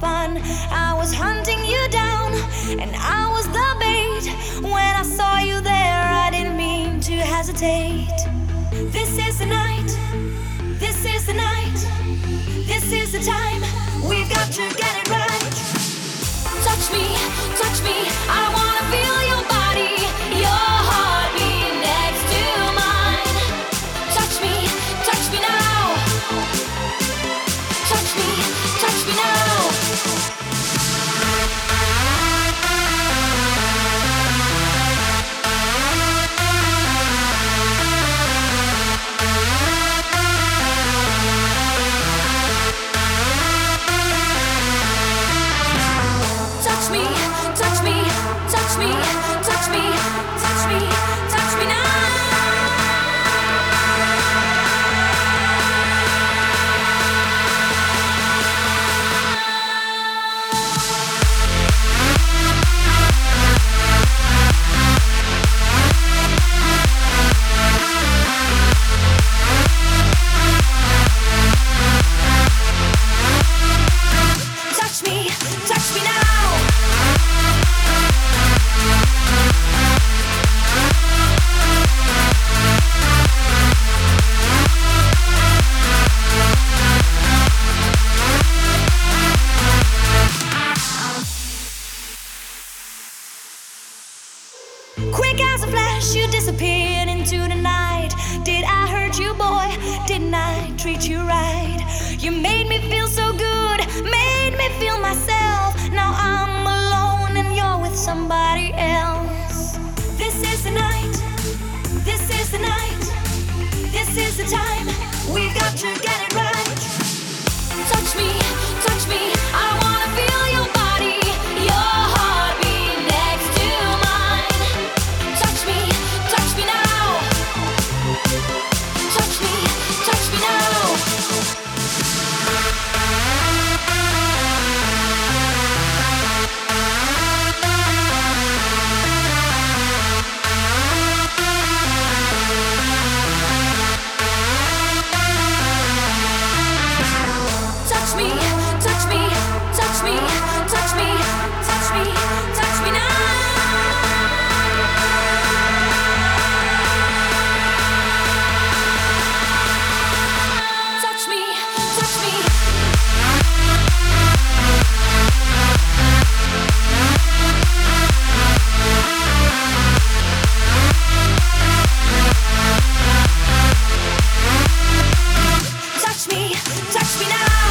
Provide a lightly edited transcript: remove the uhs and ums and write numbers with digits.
fun. I was hunting you down, and I was the bait. When I saw you there, I didn't mean to hesitate. This is the night, this is the night, this is the time. We've got to get it right. Touch me, I wanna feel your body, your heartbeat next to mine. Touch me now. Touch me now. Touch me now. Touch me now. Quick as a flash, you disappeared into the night. Did I hurt you, boy? Didn't I treat you right? You made me feel so good, made me feel myself. Now I'm alone and you're with somebody else. This is the night, this is the night, this is the time. We've got to get it right. Touch me, I wanna feel your body, your heartbeat next to mine. Touch me now. Touch me now. Touch me now. Touch me. Touch me now.